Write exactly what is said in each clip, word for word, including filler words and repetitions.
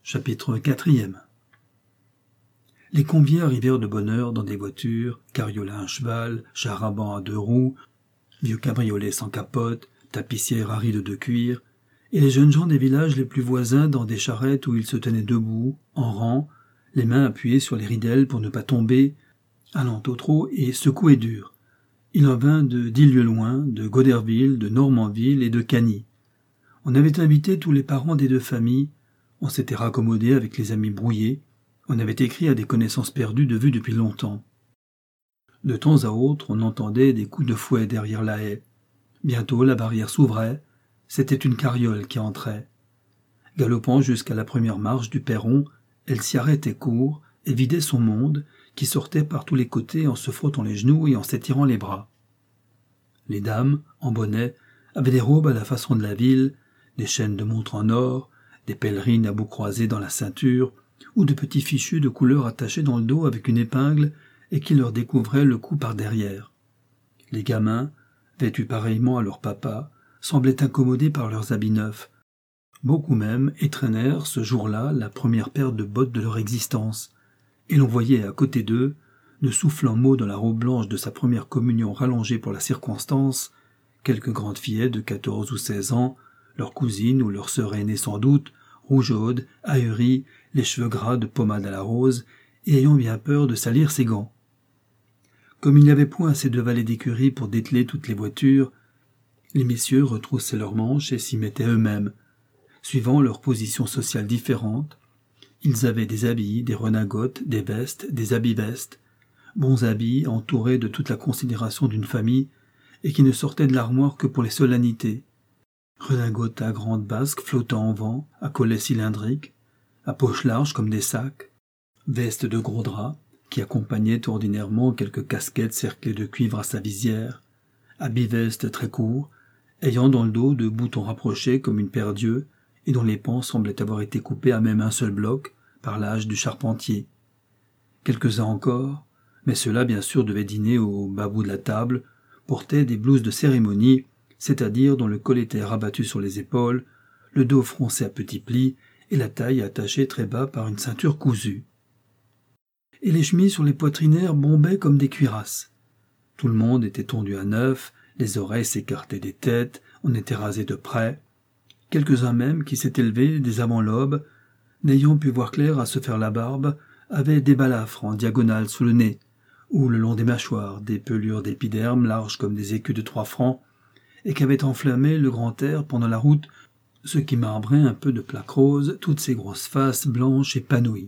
Chapitre quatrième. Les conviés arrivèrent de bonne heure dans des voitures, carriola à cheval, char à banc à deux roues, vieux cabriolet sans capote, tapissières arides de cuir, et les jeunes gens des villages les plus voisins dans des charrettes où ils se tenaient debout, en rang, les mains appuyées sur les ridelles pour ne pas tomber, allant au trot et secoués dur. Il en vint de dix lieues loin, de Goderville, de Normanville et de Cagny. On avait invité tous les parents des deux familles, on s'était raccommodé avec les amis brouillés, on avait écrit à des connaissances perdues de vue depuis longtemps. De temps à autre, on entendait des coups de fouet derrière la haie. Bientôt, la barrière s'ouvrait, c'était une carriole qui entrait. Galopant jusqu'à la première marche du perron, elle s'y arrêtait court et vidait son monde, qui sortait par tous les côtés en se frottant les genoux et en s'étirant les bras. Les dames, en bonnet, avaient des robes à la façon de la ville, des chaînes de montre en or, des pèlerines à bout croisé dans la ceinture, ou de petits fichus de couleur attachés dans le dos avec une épingle et qui leur découvraient le cou par derrière. Les gamins, vêtus pareillement à leur papa, semblaient incommodés par leurs habits neufs. Beaucoup même étrenèrent ce jour-là la première paire de bottes de leur existence, et l'on voyait à côté d'eux, ne soufflant mot dans la robe blanche de sa première communion rallongée pour la circonstance, quelques grandes fillettes de quatorze ou seize ans, leur cousine ou leur sœur aînée sans doute, rougeaude, ahurie, les cheveux gras de pommade à la rose, et ayant bien peur de salir ses gants. Comme il n'y avait point assez de valets d'écurie pour dételer toutes les voitures, les messieurs retroussaient leurs manches et s'y mettaient eux-mêmes. Suivant leur position sociale différente, ils avaient des habits, des redingotes, des vestes, des habits-vestes, bons habits entourés de toute la considération d'une famille et qui ne sortaient de l'armoire que pour les solennités. Redingotes à grandes basques flottant en vent, à collet cylindrique, à poches larges comme des sacs, vestes de gros drap, qui accompagnaient ordinairement quelques casquettes cerclées de cuivre à sa visière, habits-vestes très courts, ayant dans le dos deux boutons rapprochés comme une paire d'yeux, et dont les pans semblaient avoir été coupés à même un seul bloc, par l'âge du charpentier. Quelques-uns encore, mais ceux-là bien sûr devaient dîner au bas bout de la table, portaient des blouses de cérémonie, c'est-à-dire dont le col était rabattu sur les épaules, le dos froncé à petits plis et la taille attachée très bas par une ceinture cousue. Et les chemises sur les poitrinaires bombaient comme des cuirasses. Tout le monde était tondu à neuf, les oreilles s'écartaient des têtes, on était rasé de près. Quelques-uns même, qui s'étaient levés dès avant l'aube, n'ayant pu voir clair à se faire la barbe, avaient des balafres en diagonale sous le nez, ou le long des mâchoires, des pelures d'épiderme larges comme des écus de trois francs, et qu'avait enflammé le grand air pendant la route, ce qui marbrait un peu de plaque rose toutes ces grosses faces blanches épanouies.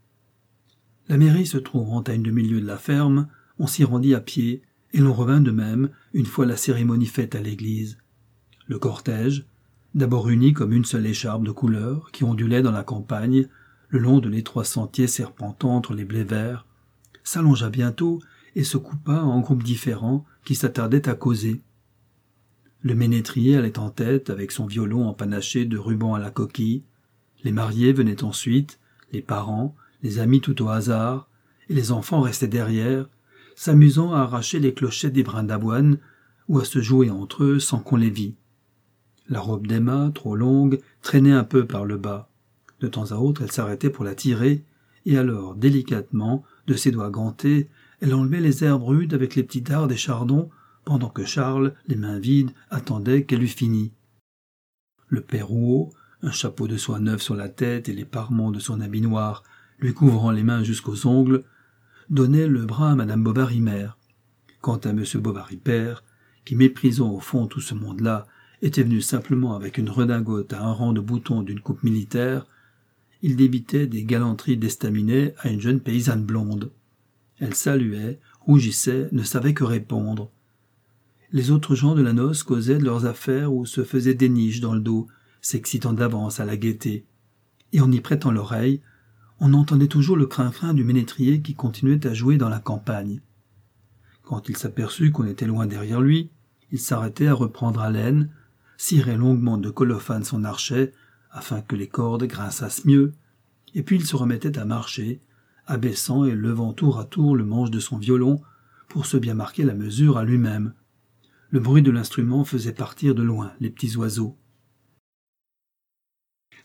La mairie se trouvant à une demi-lieue de la ferme, on s'y rendit à pied, et l'on revint de même, une fois la cérémonie faite à l'église. Le cortège, d'abord uni comme une seule écharpe de couleur, qui ondulait dans la campagne, le long de l'étroit sentier serpentant entre les blés verts, s'allongea bientôt et se coupa en groupes différents qui s'attardaient à causer. Le ménétrier allait en tête avec son violon empanaché de rubans à la coquille, les mariés venaient ensuite, les parents, les amis tout au hasard, et les enfants restaient derrière, s'amusant à arracher les clochettes des brins d'avoine ou à se jouer entre eux sans qu'on les vît. La robe d'Emma, trop longue, traînait un peu par le bas. De temps à autre, elle s'arrêtait pour la tirer, et alors, délicatement, de ses doigts gantés, elle enlevait les herbes rudes avec les petits dards des chardons, pendant que Charles, les mains vides, attendait qu'elle eût fini. Le père Rouault, un chapeau de soie neuf sur la tête et les parements de son habit noir lui couvrant les mains jusqu'aux ongles, donnait le bras à madame Bovary-mère. Quant à monsieur Bovary-père, qui, méprisant au fond tout ce monde-là, était venu simplement avec une redingote à un rang de boutons d'une coupe militaire, il débitait des galanteries d'estaminet à une jeune paysanne blonde. Elle saluait, rougissait, ne savait que répondre. Les autres gens de la noce causaient de leurs affaires ou se faisaient des niches dans le dos, s'excitant d'avance à la gaieté. Et en y prêtant l'oreille, on entendait toujours le crin-crin du ménétrier qui continuait à jouer dans la campagne. Quand il s'aperçut qu'on était loin derrière lui, il s'arrêtait à reprendre haleine, cirait longuement de colophane son archet, afin que les cordes grinçassent mieux, et puis il se remettait à marcher, abaissant et levant tour à tour le manche de son violon, pour se bien marquer la mesure à lui-même. Le bruit de l'instrument faisait partir de loin les petits oiseaux.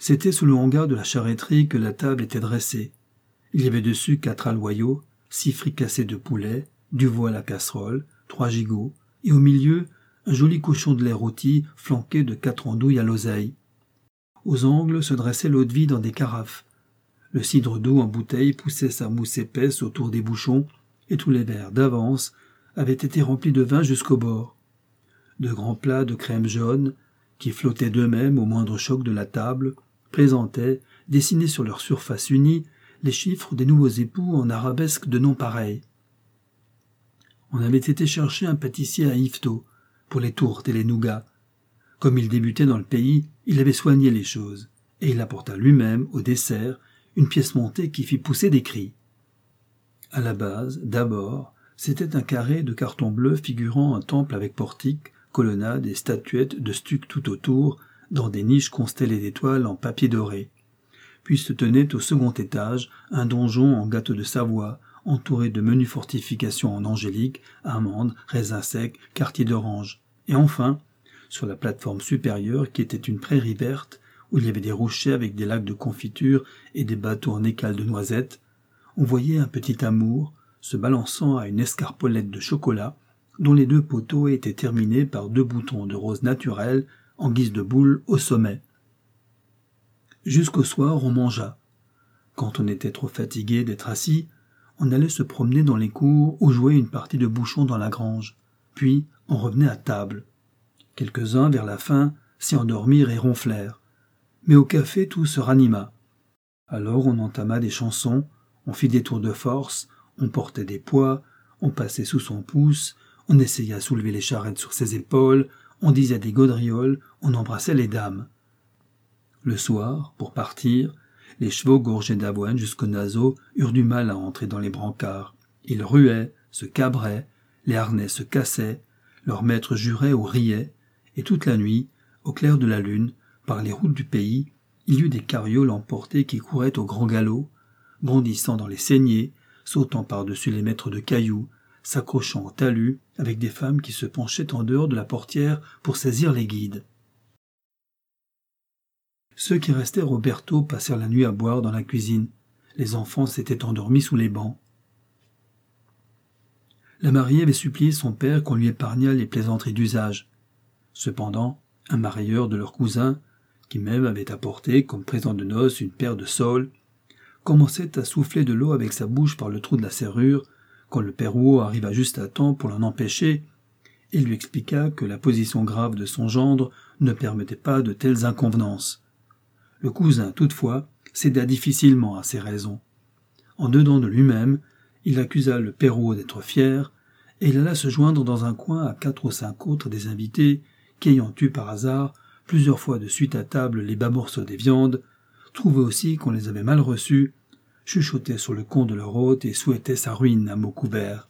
C'était sous le hangar de la charretterie que la table était dressée. Il y avait dessus quatre aloyaux, six fricassés de poulet, du veau à la casserole, trois gigots, et au milieu, un joli cochon de lait rôti flanqué de quatre andouilles à l'oseille. Aux angles se dressait l'eau-de-vie dans des carafes. Le cidre doux en bouteille poussait sa mousse épaisse autour des bouchons, et tous les verres d'avance avaient été remplis de vin jusqu'au bord. De grands plats de crème jaune, qui flottaient d'eux-mêmes au moindre choc de la table, présentaient, dessinés sur leur surface unie, les chiffres des nouveaux époux en arabesque de noms pareils. On avait été chercher un pâtissier à Yvetot, pour les tourtes et les nougats. Comme il débutait dans le pays, il avait soigné les choses, et il apporta lui-même, au dessert, une pièce montée qui fit pousser des cris. À la base, d'abord, c'était un carré de carton bleu figurant un temple avec portique, colonnade et statuettes de stuc tout autour, dans des niches constellées d'étoiles en papier doré. Puis se tenait au second étage un donjon en gâteau de Savoie, entouré de menues fortifications en angélique, amandes, raisins secs, quartiers d'orange. Et enfin, sur la plateforme supérieure, qui était une prairie verte, où il y avait des rochers avec des lacs de confiture et des bateaux en écale de noisettes, on voyait un petit amour se balançant à une escarpolette de chocolat, dont les deux poteaux étaient terminés par deux boutons de rose naturelle en guise de boule au sommet. Jusqu'au soir, on mangea. Quand on était trop fatigué d'être assis, on allait se promener dans les cours ou jouer une partie de bouchon dans la grange. Puis, on revenait à table. Quelques-uns, vers la fin, s'y endormirent et ronflèrent. Mais au café, tout se ranima. Alors on entama des chansons, on fit des tours de force, on portait des poids, on passait sous son pouce, on essaya à soulever les charrettes sur ses épaules, on disait des gaudrioles, on embrassait les dames. Le soir, pour partir, les chevaux gorgés d'avoine jusqu'aux naseaux eurent du mal à entrer dans les brancards. Ils ruaient, se cabraient, les harnais se cassaient, leurs maîtres juraient ou riaient, et toute la nuit, au clair de la lune, par les routes du pays, il y eut des carrioles emportées qui couraient au grand galop, bondissant dans les saignées, sautant par-dessus les mètres de cailloux, s'accrochant au talus, avec des femmes qui se penchaient en dehors de la portière pour saisir les guides. Ceux qui restèrent au berthaud passèrent la nuit à boire dans la cuisine. Les enfants s'étaient endormis sous les bancs. La mariée avait supplié son père qu'on lui épargnât les plaisanteries d'usage. Cependant, un marieur de leur cousin, qui même avait apporté comme présent de noces une paire de soles, commençait à souffler de l'eau avec sa bouche par le trou de la serrure, quand le père Rouault arriva juste à temps pour l'en empêcher, et lui expliqua que la position grave de son gendre ne permettait pas de telles inconvenances. Le cousin, toutefois, céda difficilement à ces raisons. En dedans de lui-même, il accusa le père Rouault d'être fier, et il alla se joindre dans un coin à quatre ou cinq autres des invités qui, ayant eu par hasard plusieurs fois de suite à table les bas morceaux des viandes, trouvaient aussi qu'on les avait mal reçus, chuchotaient sur le compte de leur hôte et souhaitaient sa ruine à mots couverts.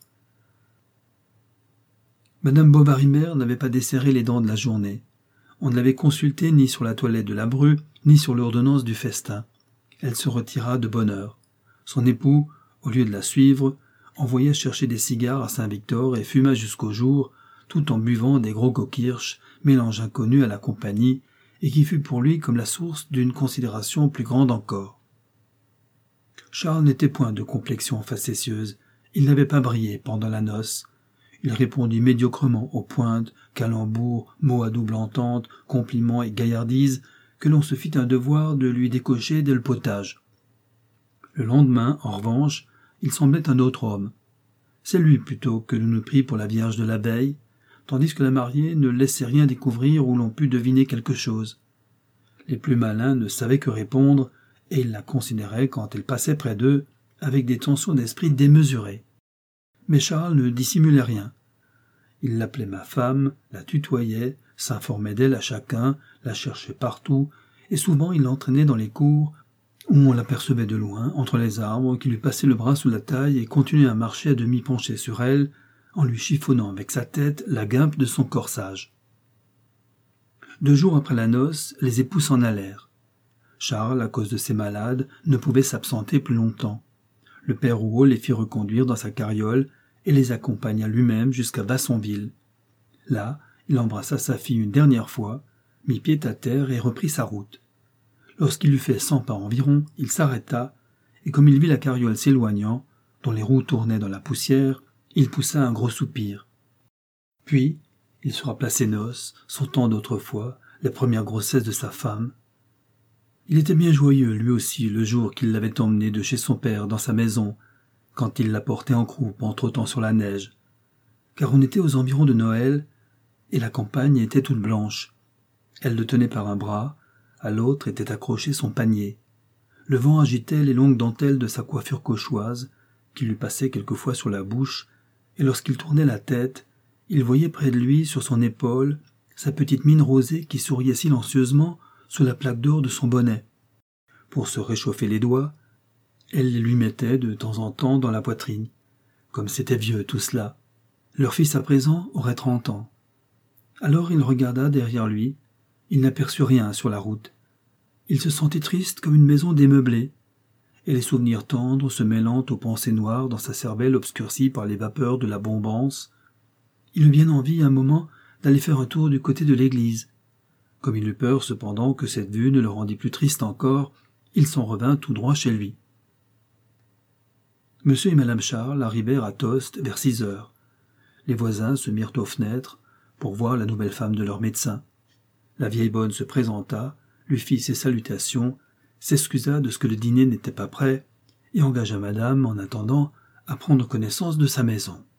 Madame Bovary-Mère n'avait pas desserré les dents de la journée. On ne l'avait consultée ni sur la toilette de la bru, ni sur l'ordonnance du festin. Elle se retira de bonne heure. Son époux, au lieu de la suivre, envoya chercher des cigares à Saint-Victor et fuma jusqu'au jour, tout en buvant des gros coquirches, mélange inconnu à la compagnie, et qui fut pour lui comme la source d'une considération plus grande encore. Charles n'était point de complexion facétieuse, il n'avait pas brillé pendant la noce. Il répondit médiocrement aux pointes, calembours, mots à double entente, compliments et gaillardises, que l'on se fit un devoir de lui décocher dès le potage. Le lendemain, en revanche, il semblait un autre homme. C'est lui plutôt que l'on nous prit pour la Vierge de la veille, tandis que la mariée ne laissait rien découvrir où l'on pût deviner quelque chose. Les plus malins ne savaient que répondre, et ils la considéraient, quand elle passait près d'eux, avec des tensions d'esprit démesurées. Mais Charles ne dissimulait rien. Il l'appelait ma femme, la tutoyait, s'informait d'elle à chacun, la cherchait partout, et souvent il l'entraînait dans les cours, où on l'apercevait de loin, entre les arbres, qui lui passait le bras sous la taille et continuait à marcher à demi penché sur elle, en lui chiffonnant avec sa tête la guimpe de son corsage. Deux jours après la noce, les époux s'en allèrent. Charles, à cause de ses malades, ne pouvait s'absenter plus longtemps. Le père Rouault les fit reconduire dans sa carriole et les accompagna lui-même jusqu'à Vassonville. Là, il embrassa sa fille une dernière fois, mit pied à terre et reprit sa route. Lorsqu'il eut fait cent pas environ, il s'arrêta, et comme il vit la carriole s'éloignant, dont les roues tournaient dans la poussière, il poussa un gros soupir. Puis, il se rappela ses noces, son temps d'autrefois, la première grossesse de sa femme. Il était bien joyeux, lui aussi, le jour qu'il l'avait emmené de chez son père dans sa maison, quand il la portait en croupe en trottant sur la neige. Car on était aux environs de Noël, et la campagne était toute blanche. Elle le tenait par un bras, à l'autre était accroché son panier. Le vent agitait les longues dentelles de sa coiffure cauchoise, qui lui passait quelquefois sur la bouche, et lorsqu'il tournait la tête, il voyait près de lui, sur son épaule, sa petite mine rosée qui souriait silencieusement sous la plaque d'or de son bonnet. Pour se réchauffer les doigts, elle les lui mettait de temps en temps dans la poitrine. Comme c'était vieux tout cela. Leur fils à présent aurait trente ans. Alors il regarda derrière lui. Il n'aperçut rien sur la route. Il se sentait triste comme une maison démeublée, et les souvenirs tendres se mêlant aux pensées noires dans sa cervelle obscurcie par les vapeurs de la bombance, il eut bien envie un moment d'aller faire un tour du côté de l'église. Comme il eut peur cependant que cette vue ne le rendît plus triste encore, il s'en revint tout droit chez lui. Monsieur et Madame Charles arrivèrent à Tostes vers six heures. Les voisins se mirent aux fenêtres pour voir la nouvelle femme de leur médecin. La vieille bonne se présenta, lui fit ses salutations, s'excusa de ce que le dîner n'était pas prêt, et engagea madame, en attendant, à prendre connaissance de sa maison.